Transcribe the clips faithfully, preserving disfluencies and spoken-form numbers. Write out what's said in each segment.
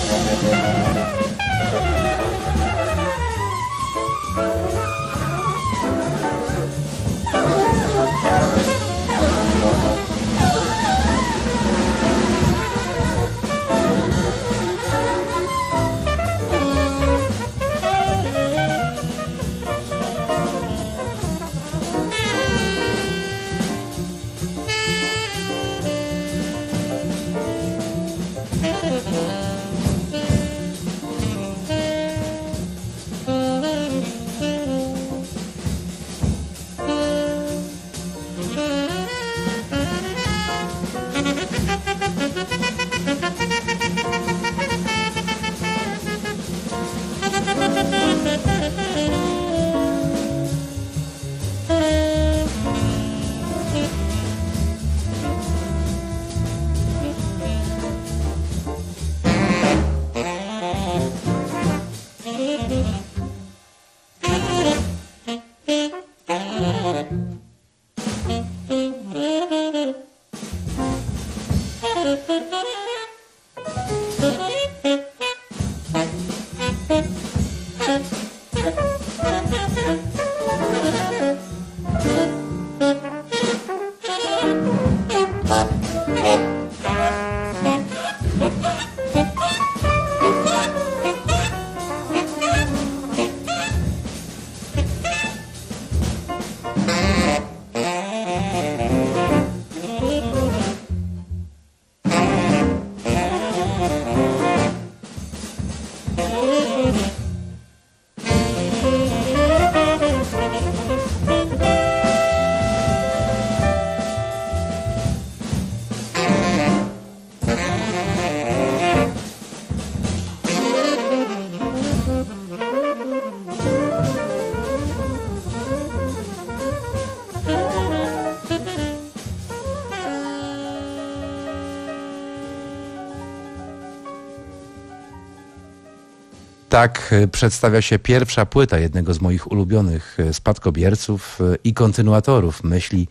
Tak przedstawia się pierwsza płyta jednego z moich ulubionych spadkobierców i kontynuatorów myśli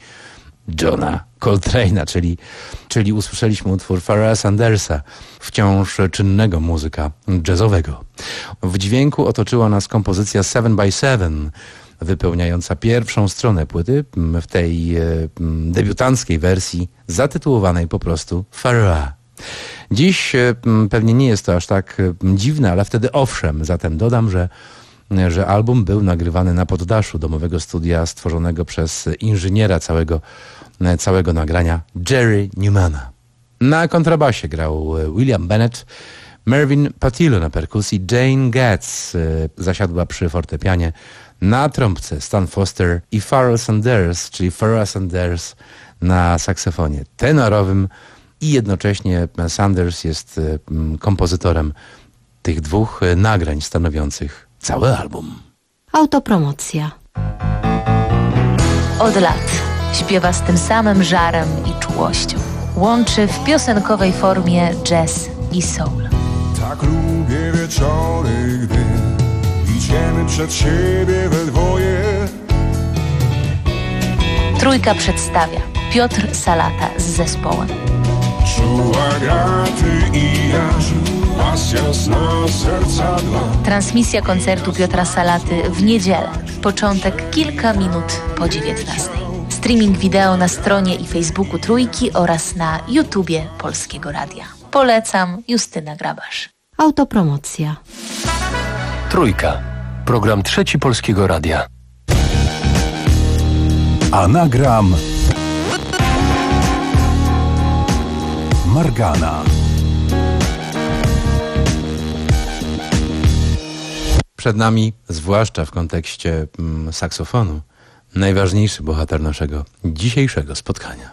Johna Coltrane'a, czyli, czyli usłyszeliśmy utwór Pharoah Sandersa, wciąż czynnego muzyka jazzowego. W dźwięku otoczyła nas kompozycja seven by seven, wypełniająca pierwszą stronę płyty w tej e, debiutanckiej wersji zatytułowanej po prostu Pharoah. Dziś e, pewnie nie jest to aż tak dziwne, ale wtedy owszem. Zatem dodam, że, że album był nagrywany na poddaszu domowego studia stworzonego przez inżyniera całego, całego nagrania Jerry Newmana. Na kontrabasie grał William Bennett, Mervyn Patillo na perkusji, Jane Getz e, zasiadła przy fortepianie, na trąbce Stan Foster i Pharoah Sanders, czyli Pharoah Sanders na saksofonie tenorowym i jednocześnie Sanders jest kompozytorem tych dwóch nagrań stanowiących cały album. Autopromocja. Od lat śpiewa z tym samym żarem i czułością. Łączy w piosenkowej formie jazz i soul. Tak lubię wieczory, gdy idziemy przed siebie we dwoje. Trójka przedstawia Piotr Salata z zespołem. Czuła graty i aż pasja z nas serca dwa. Transmisja koncertu Piotra Salaty w niedzielę. Początek kilka minut po dziewiętnastej. Streaming wideo na stronie i Facebooku Trójki oraz na YouTubie Polskiego Radia. Polecam, Justyna Grabasz. Autopromocja. Trójka. Program Trzeci Polskiego Radia. Anagram Margana. Przed nami, zwłaszcza w kontekście mm, saksofonu, najważniejszy bohater naszego dzisiejszego spotkania.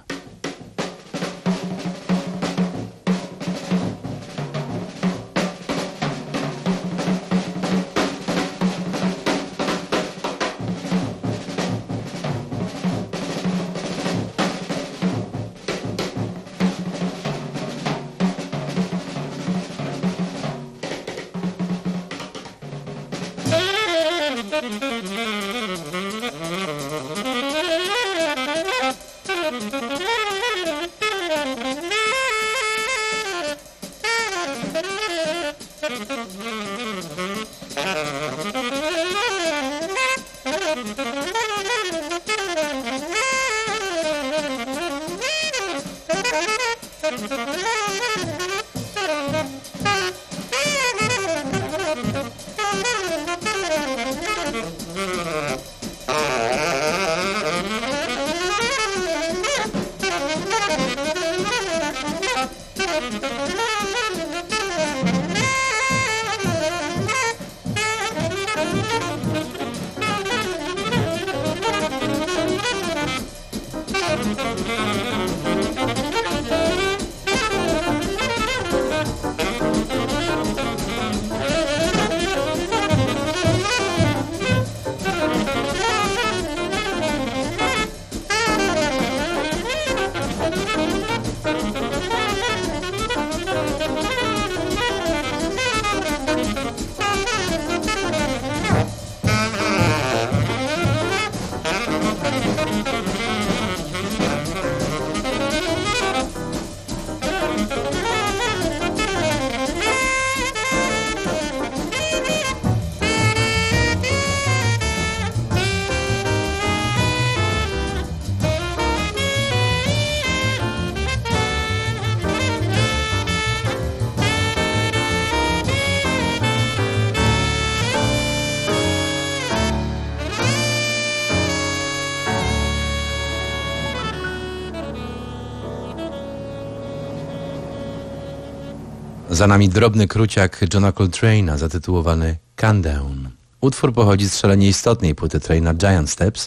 Za nami drobny kruciak Johna Coltrane'a zatytułowany Countdown. Utwór pochodzi z szalenie istotnej płyty Traina Giant Steps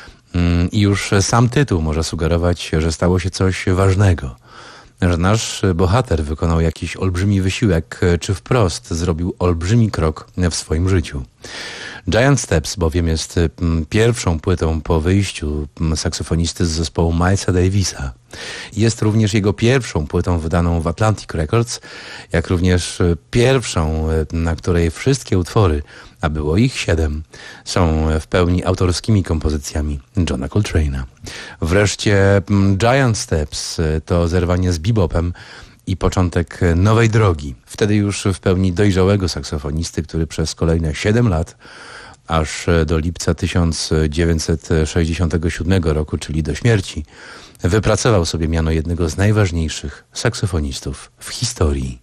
i już sam tytuł może sugerować, że stało się coś ważnego. Że nasz bohater wykonał jakiś olbrzymi wysiłek, czy wprost zrobił olbrzymi krok w swoim życiu. Giant Steps bowiem jest pierwszą płytą po wyjściu saksofonisty z zespołu Milesa Davisa. Jest również jego pierwszą płytą wydaną w Atlantic Records, jak również pierwszą, na której wszystkie utwory, a było ich siedem, są w pełni autorskimi kompozycjami Johna Coltrane'a. Wreszcie Giant Steps to zerwanie z bebopem i początek nowej drogi. Wtedy już w pełni dojrzałego saksofonisty, który przez kolejne siedem lat, aż do lipca tysiąc dziewięćset sześćdziesiątego siódmego roku, czyli do śmierci, wypracował sobie miano jednego z najważniejszych saksofonistów w historii.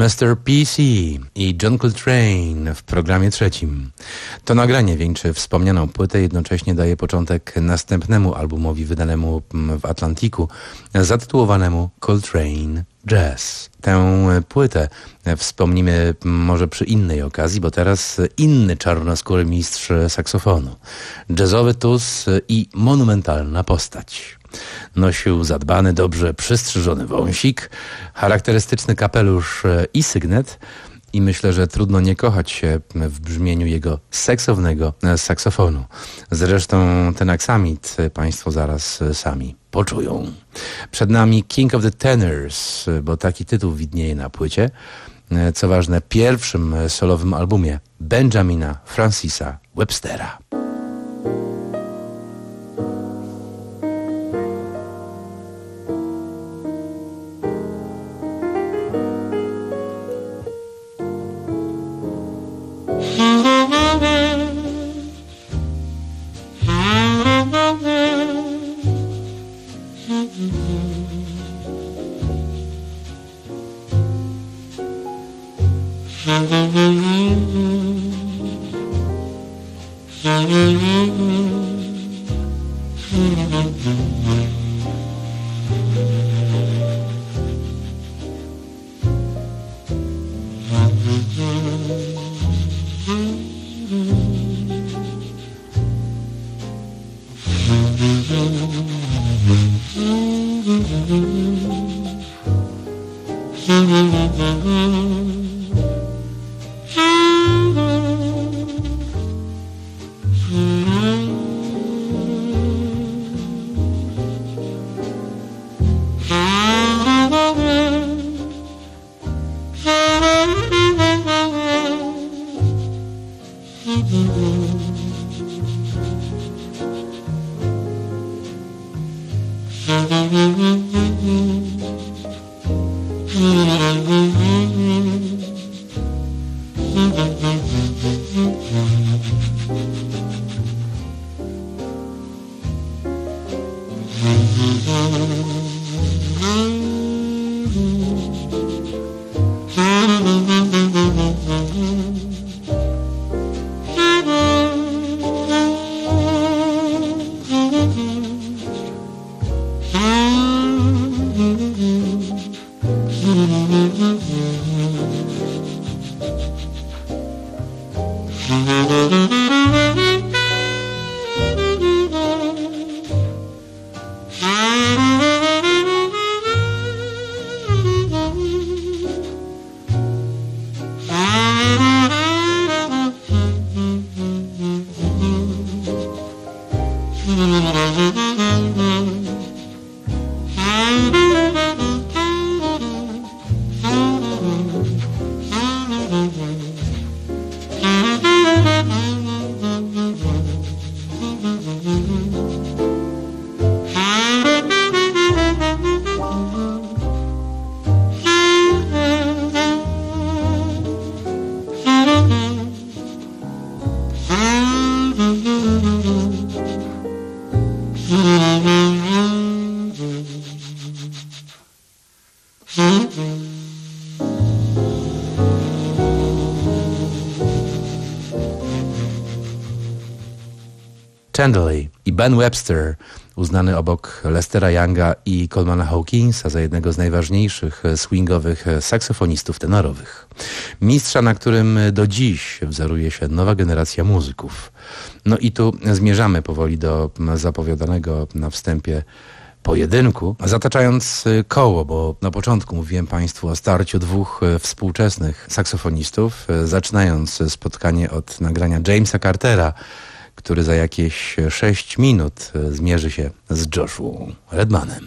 mister P C i John Coltrane w programie trzecim. To nagranie wieńczy wspomnianą płytę, jednocześnie daje początek następnemu albumowi wydanemu w Atlantiku, zatytułowanemu Coltrane Jazz. Tę płytę wspomnimy może przy innej okazji, bo teraz inny czarnoskóry mistrz saksofonu. Jazzowy tus i monumentalna postać. Nosił zadbany, dobrze przystrzyżony wąsik, charakterystyczny kapelusz i sygnet i myślę, że trudno nie kochać się w brzmieniu jego seksownego saksofonu. Zresztą ten aksamit Państwo zaraz sami poczują. Przed nami King of the Tenors, bo taki tytuł widnieje na płycie. Co ważne, pierwszym solowym albumie Benjamina Francisa Webstera. Chandley i Ben Webster, uznany obok Lestera Younga i Colemana Hawkinsa za jednego z najważniejszych swingowych saksofonistów tenorowych. Mistrza, na którym do dziś wzoruje się nowa generacja muzyków. No i tu zmierzamy powoli do zapowiadanego na wstępie pojedynku, zataczając koło, bo na początku mówiłem Państwu o starciu dwóch współczesnych saksofonistów, zaczynając spotkanie od nagrania Jamesa Cartera, który za jakieś sześć minut zmierzy się z Joshua Redmanem.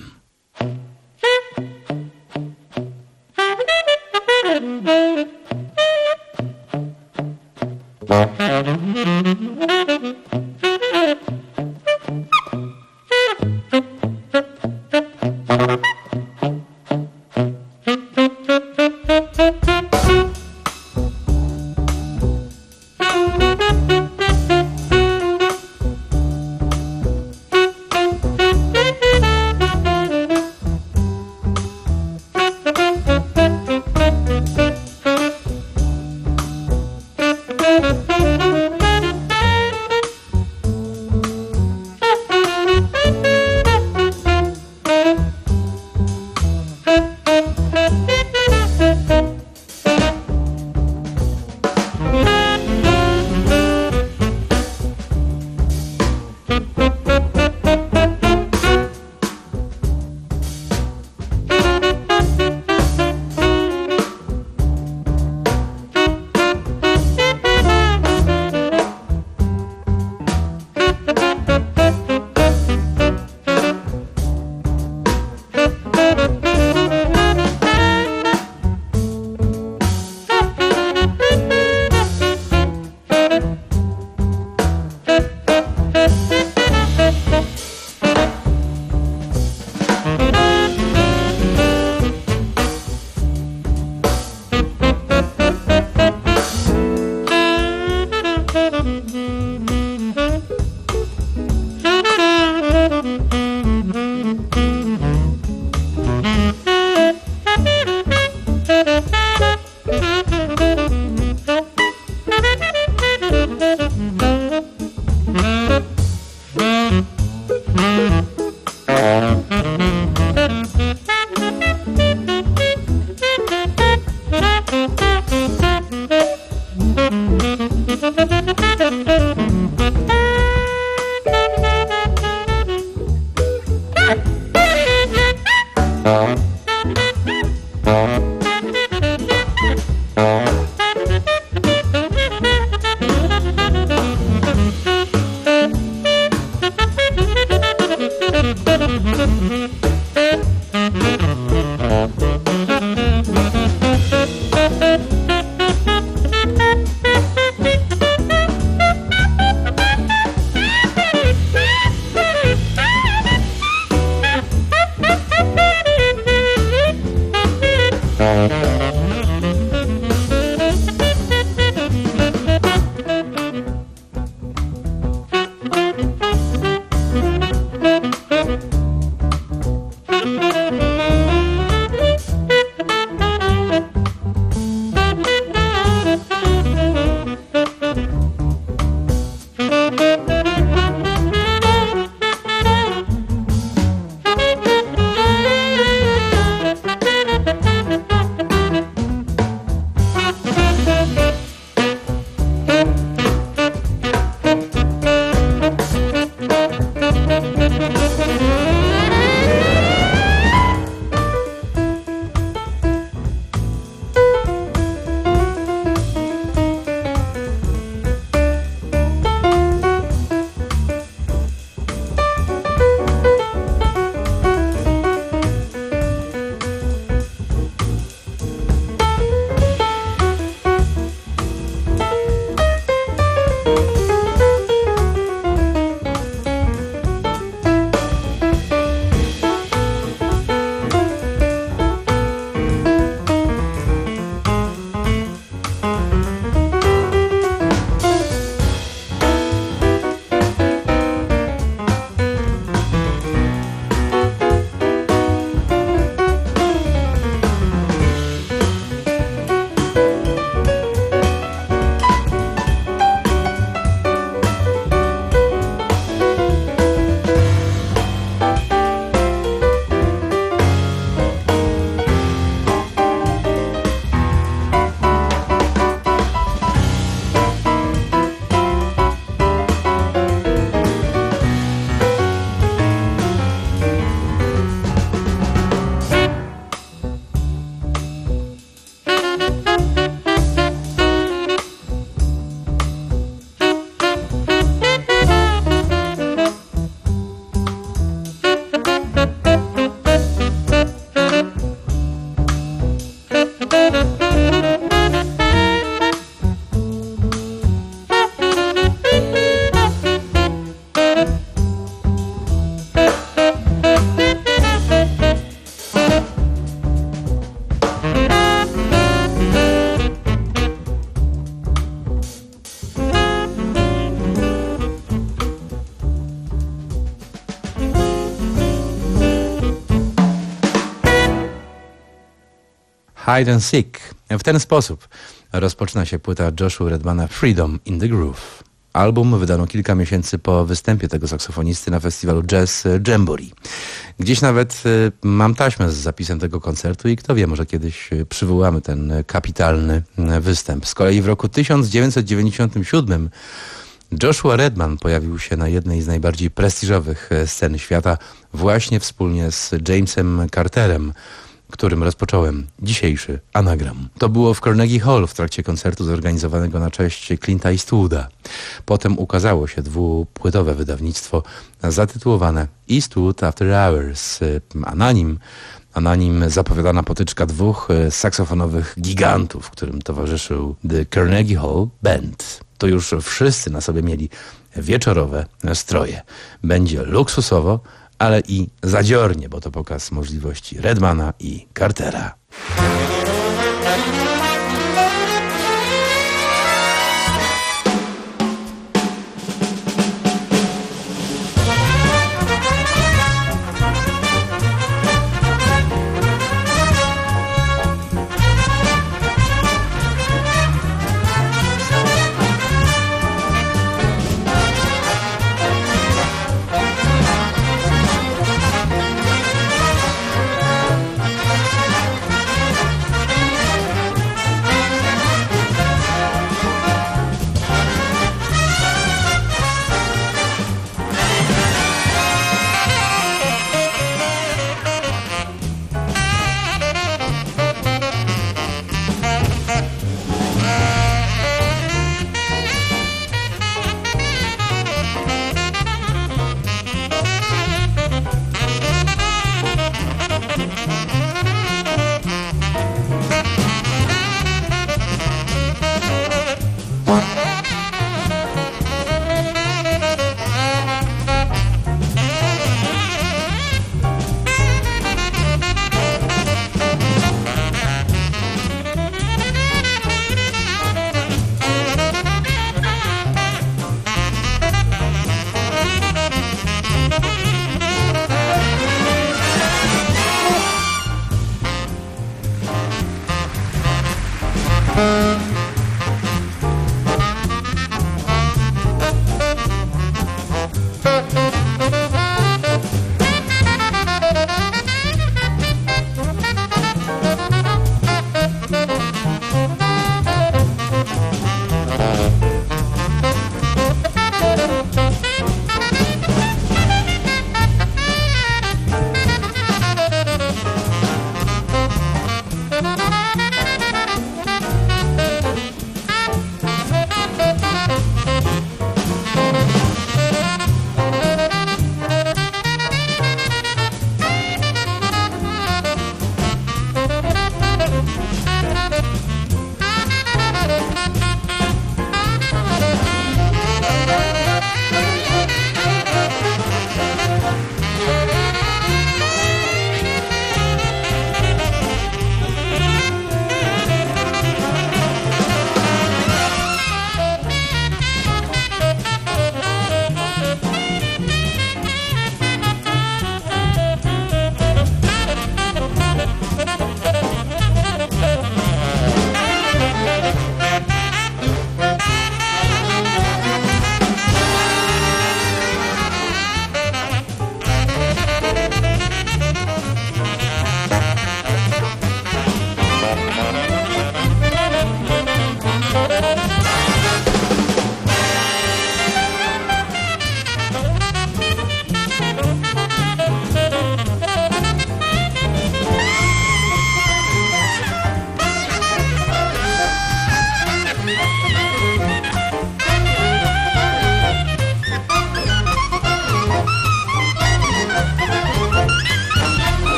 Hide and Seek. W ten sposób rozpoczyna się płyta Joshua Redmana Freedom in the Groove. Album wydano kilka miesięcy po występie tego saksofonisty na festiwalu Jazz Jamboree. Gdzieś nawet mam taśmę z zapisem tego koncertu i kto wie, może kiedyś przywołamy ten kapitalny występ. Z kolei w roku tysiąc dziewięćset dziewięćdziesiątym siódmym Joshua Redman pojawił się na jednej z najbardziej prestiżowych scen świata właśnie wspólnie z Jamesem Carterem, którym rozpocząłem dzisiejszy anagram. To było w Carnegie Hall w trakcie koncertu zorganizowanego na cześć Clint'a Eastwooda. Potem ukazało się dwupłytowe wydawnictwo zatytułowane Eastwood After Hours, a na nim, a na nim zapowiadana potyczka dwóch saksofonowych gigantów, którym towarzyszył The Carnegie Hall Band. To już wszyscy na sobie mieli wieczorowe stroje. Będzie luksusowo, ale i zadziornie, bo to pokaz możliwości Redmana i Cartera.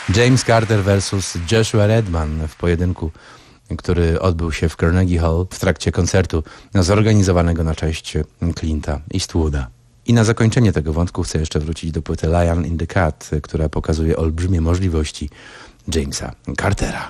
James Carter versus Joshua Redman w pojedynku, który odbył się w Carnegie Hall w trakcie koncertu zorganizowanego na cześć Clint'a Eastwooda. I na zakończenie tego wątku chcę jeszcze wrócić do płyty Lion in the Cat, która pokazuje olbrzymie możliwości Jamesa Cartera.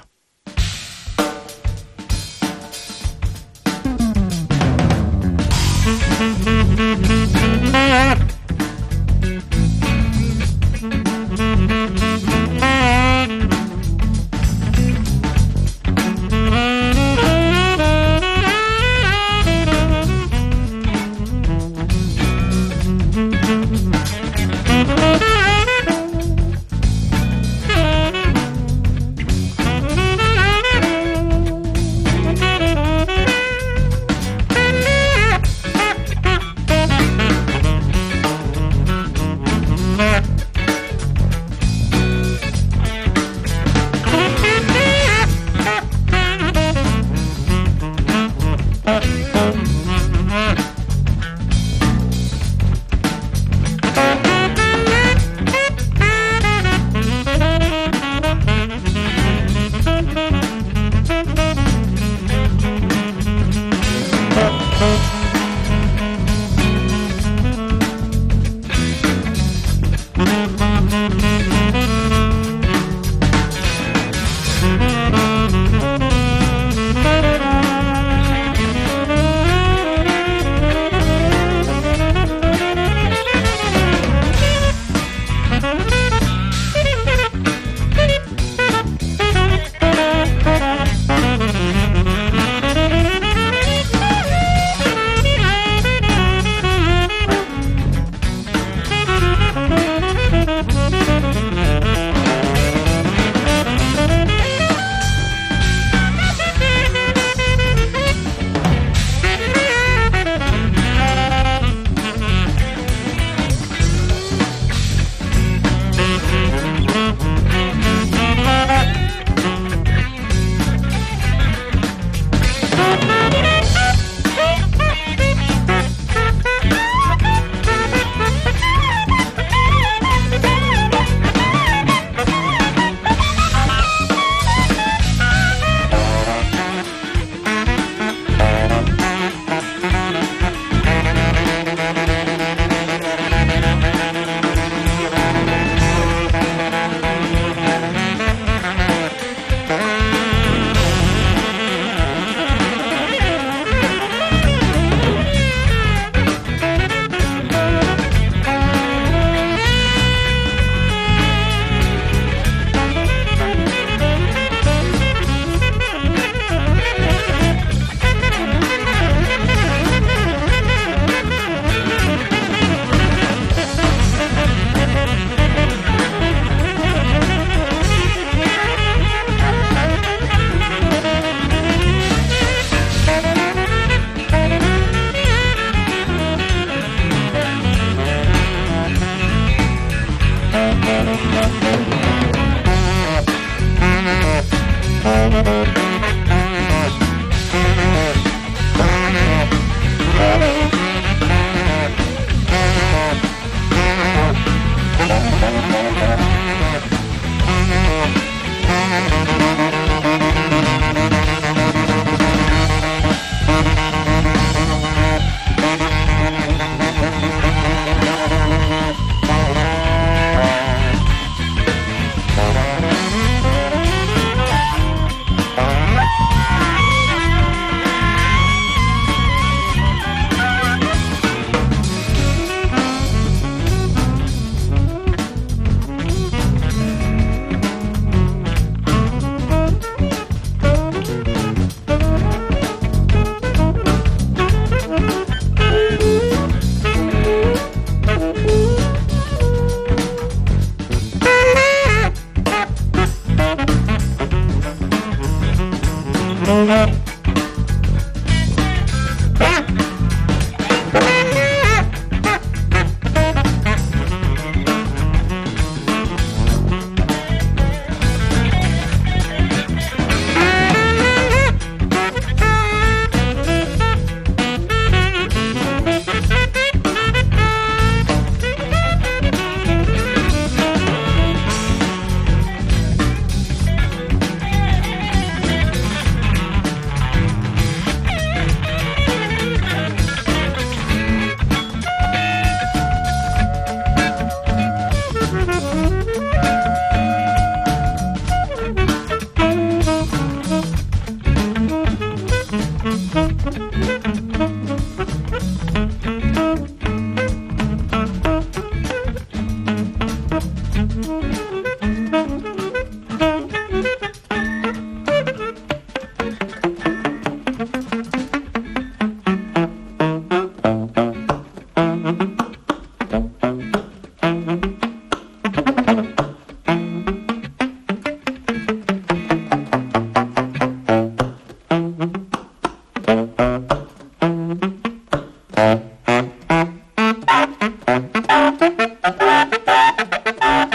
Bye.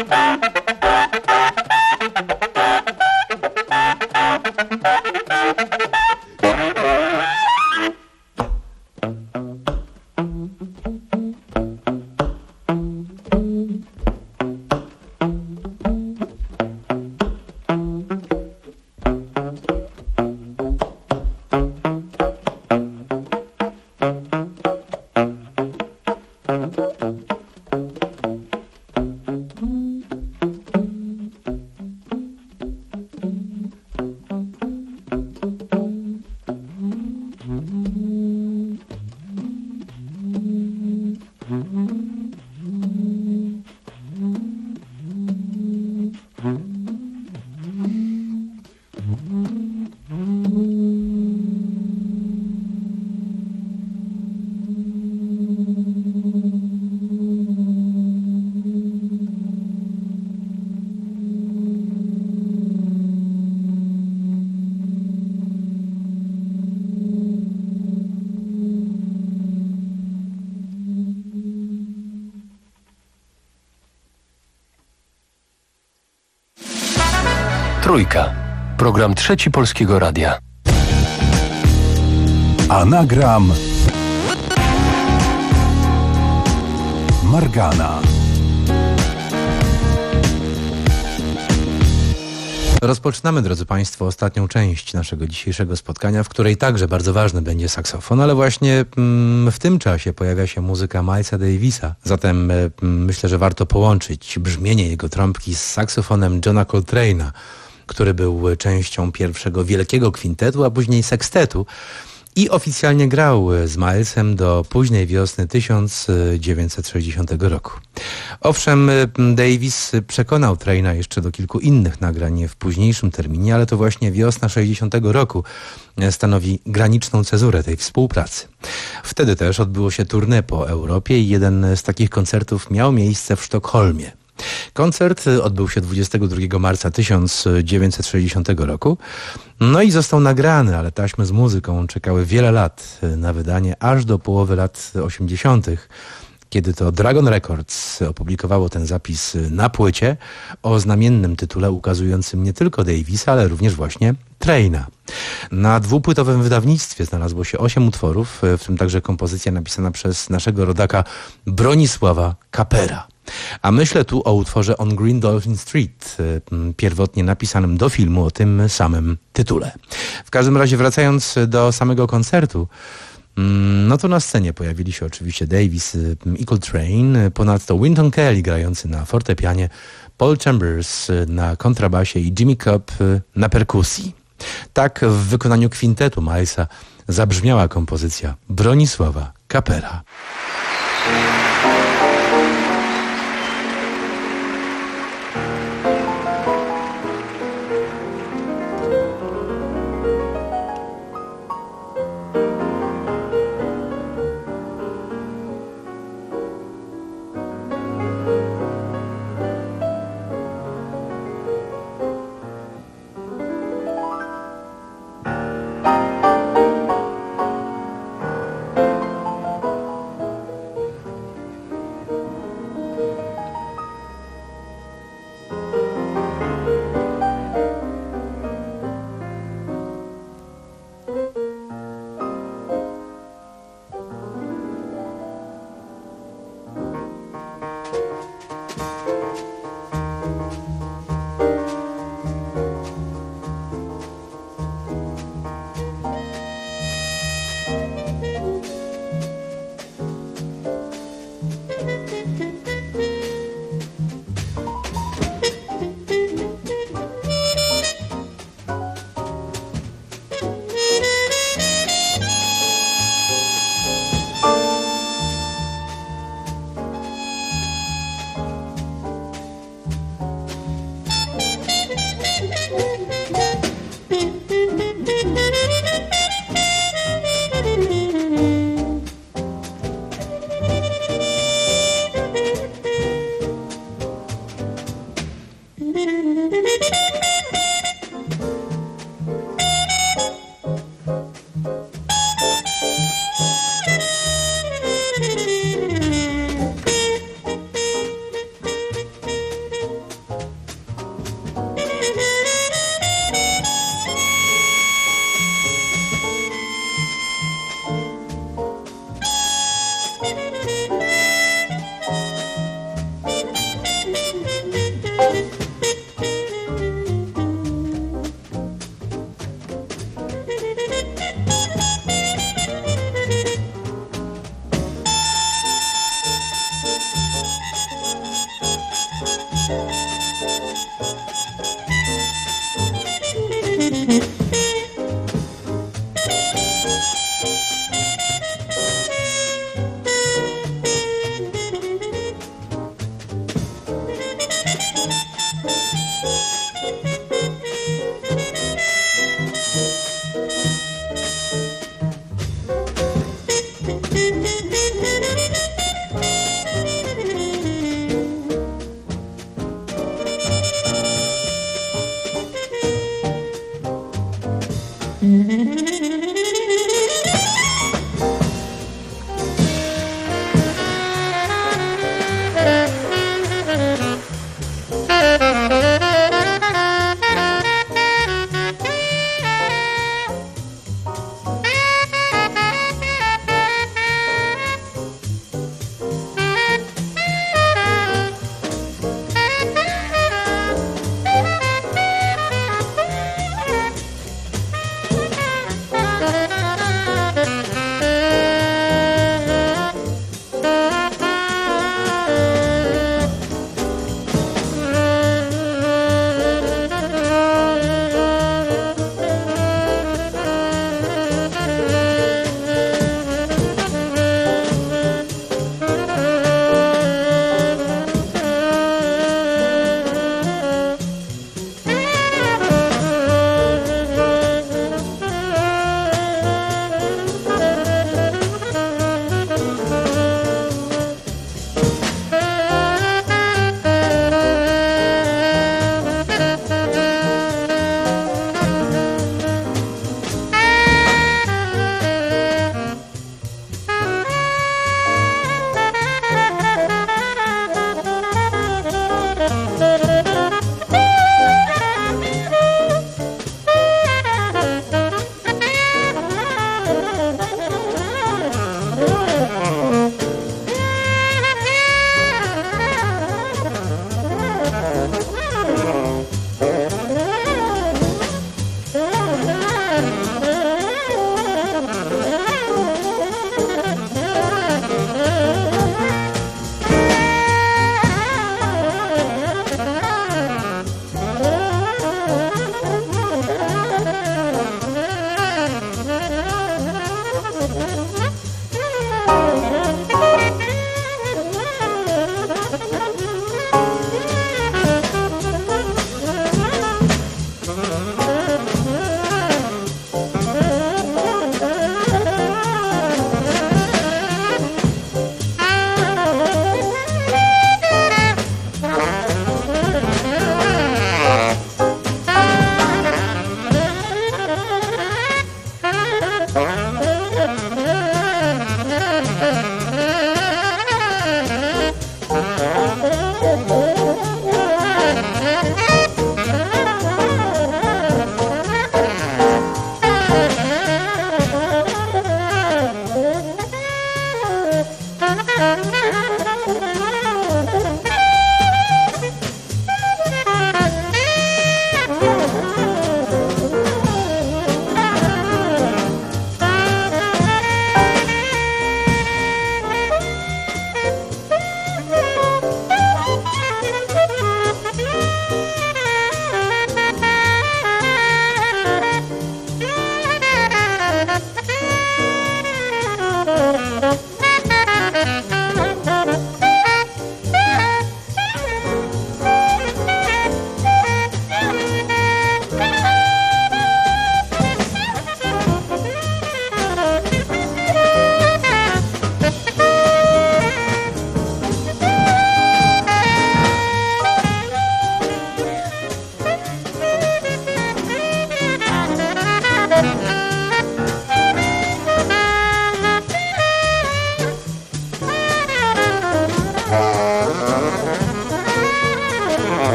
Trójka. Program Trzeci Polskiego Radia. Anagram Margana. Rozpoczynamy, drodzy Państwo, ostatnią część naszego dzisiejszego spotkania, w której także bardzo ważny będzie saksofon, ale właśnie mm, w tym czasie pojawia się muzyka Milesa Davisa. Zatem mm, myślę, że warto połączyć brzmienie jego trąbki z saksofonem Johna Coltrane'a, który był częścią pierwszego wielkiego kwintetu, a później sekstetu i oficjalnie grał z Milesem do późnej wiosny tysiąc dziewięćset sześćdziesiątego roku. Owszem, Davis przekonał Traina jeszcze do kilku innych nagrań w późniejszym terminie, ale to właśnie wiosna sześćdziesiątego roku stanowi graniczną cezurę tej współpracy. Wtedy też odbyło się tournée po Europie i jeden z takich koncertów miał miejsce w Sztokholmie. Koncert odbył się dwudziestego drugiego marca tysiąc dziewięćset sześćdziesiątego roku, no i został nagrany, ale taśmy z muzyką czekały wiele lat na wydanie, aż do połowy lat osiemdziesiątych, kiedy to Dragon Records opublikowało ten zapis na płycie o znamiennym tytule ukazującym nie tylko Davisa, ale również właśnie Traina. Na dwupłytowym wydawnictwie znalazło się osiem utworów, w tym także kompozycja napisana przez naszego rodaka Bronisława Kapera. A myślę tu o utworze On Green Dolphin Street, pierwotnie napisanym do filmu o tym samym tytule. W każdym razie, wracając do samego koncertu, no to na scenie pojawili się oczywiście Davis i Coltrane, ponadto Wynton Kelly grający na fortepianie, Paul Chambers na kontrabasie i Jimmy Cobb na perkusji. Tak w wykonaniu kwintetu Milesa zabrzmiała kompozycja Bronisława Kapera.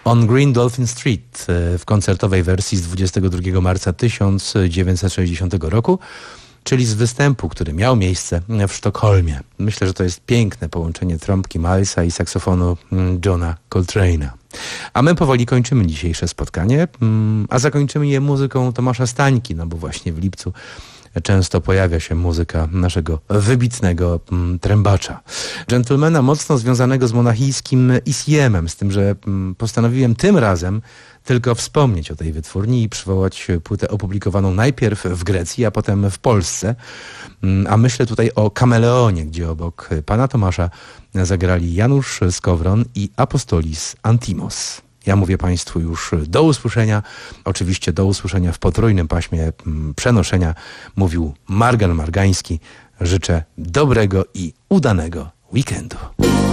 On Green Dolphin Street w koncertowej wersji z dwudziestego drugiego marca tysiąc dziewięćset sześćdziesiątego roku, czyli z występu, który miał miejsce w Sztokholmie. Myślę, że to jest piękne połączenie trąbki Milesa i saksofonu Johna Coltrane'a. A my powoli kończymy dzisiejsze spotkanie, a zakończymy je muzyką Tomasza Stańki, no bo właśnie w lipcu często pojawia się muzyka naszego wybitnego mm, trębacza. Gentlemana mocno związanego z monachijskim Isiemem, z tym, że mm, postanowiłem tym razem tylko wspomnieć o tej wytwórni i przywołać płytę opublikowaną najpierw w Grecji, a potem w Polsce. A myślę tutaj o Kameleonie, gdzie obok pana Tomasza zagrali Janusz Skowron i Apostolis Antimos. Ja mówię Państwu już do usłyszenia. Oczywiście do usłyszenia w potrójnym paśmie przenoszenia. Mówił Margan Margański. Życzę dobrego i udanego weekendu.